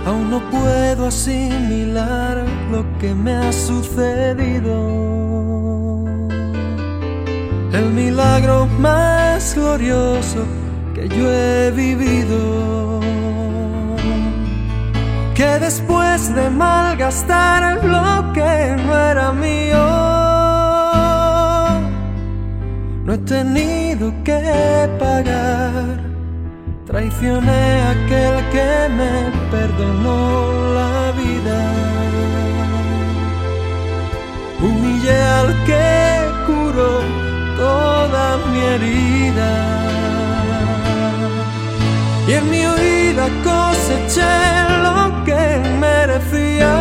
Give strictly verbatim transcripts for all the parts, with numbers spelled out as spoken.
Aún no puedo asimilar lo que me ha sucedido. El milagro más glorioso que yo he vivido, que después de malgastar lo que no era mío, no he tenido que pagar. Traicioné a aquel que me perdonó la vida. Humillé al que curó toda mi herida. Y en mi huida coseché lo que merecía.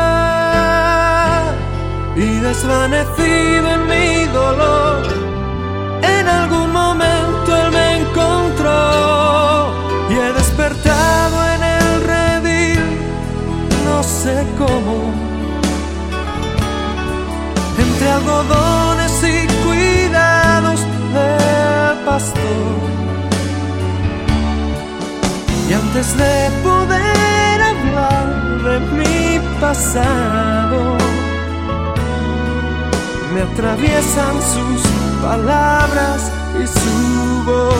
Y desvanecido en mi dolor, en algún momento Él me encontró. Y he despertado en el redil, no sé cómo, entre algodones y cuidados del pastor. Y antes de poder hablar de mi pasado, me atraviesan sus palabras y su voz,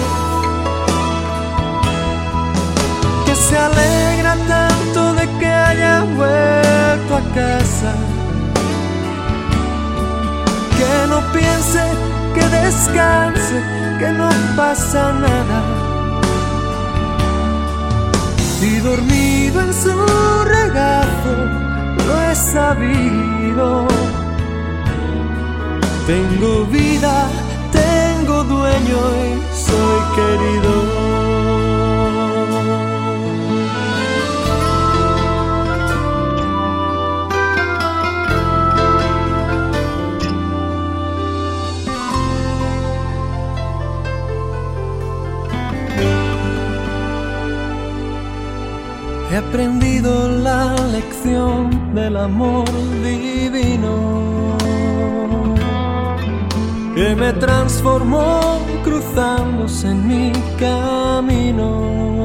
que se alegra tanto de que haya vuelto a casa, que no piense, que descanse, que no pasa nada. Y dormido en su regazo lo he sabido. Tengo vida, tengo dueño y soy querido. He aprendido la lección del amor divino, que me transformó cruzándose en mi camino,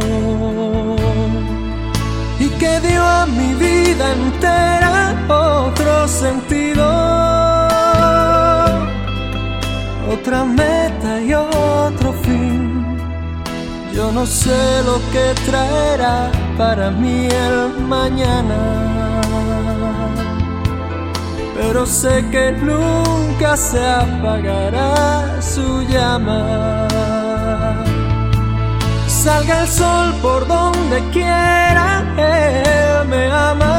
y que dio a mi vida entera otro sentido, otra meta y otro fin. Yo no sé lo que traerá para mí el mañana, pero sé que nunca se apagará su llama. Salga el sol por donde quiera, Él me ama.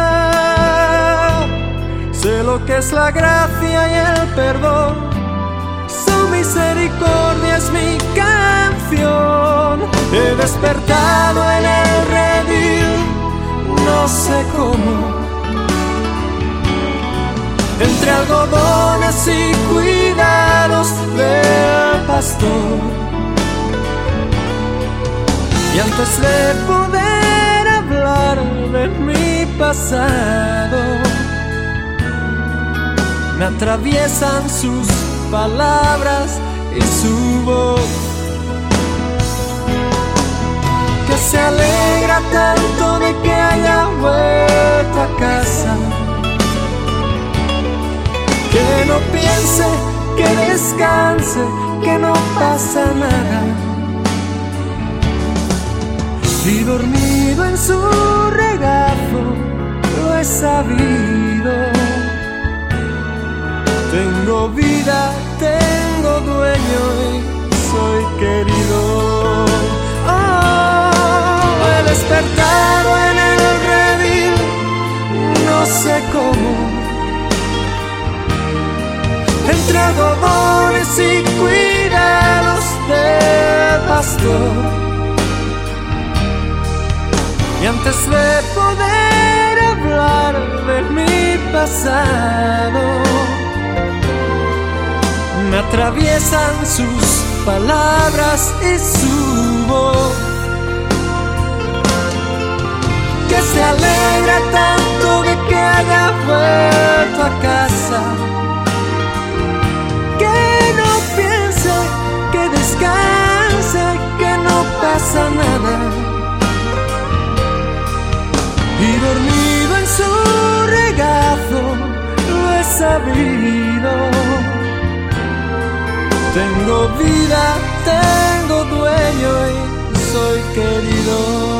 Sé lo que es la gracia y el perdón, su misericordia es mi canción. He despertado en el redil, no sé cómo, entre algodones y cuidados del pastor. Y antes de poder hablar de mi pasado, me atraviesan sus palabras y su voz, que se alegra tanto de que haya vuelto a casa, que no piense, que descanse, que no pasa nada. Y dormido en su regazo lo he sabido. Tengo vida, tengo dueño y soy querido. Oh, he despertado en el redil, no sé cómo, entre algodones y cuidados del pastor. Y antes de poder hablar de mi pasado, me atraviesan sus palabras y su voz, que se alegra tanto de que haya vuelto a casa, que no piense, que descanse, que no pasa nada. sabido. Tengo vida, tengo dueño y soy querido.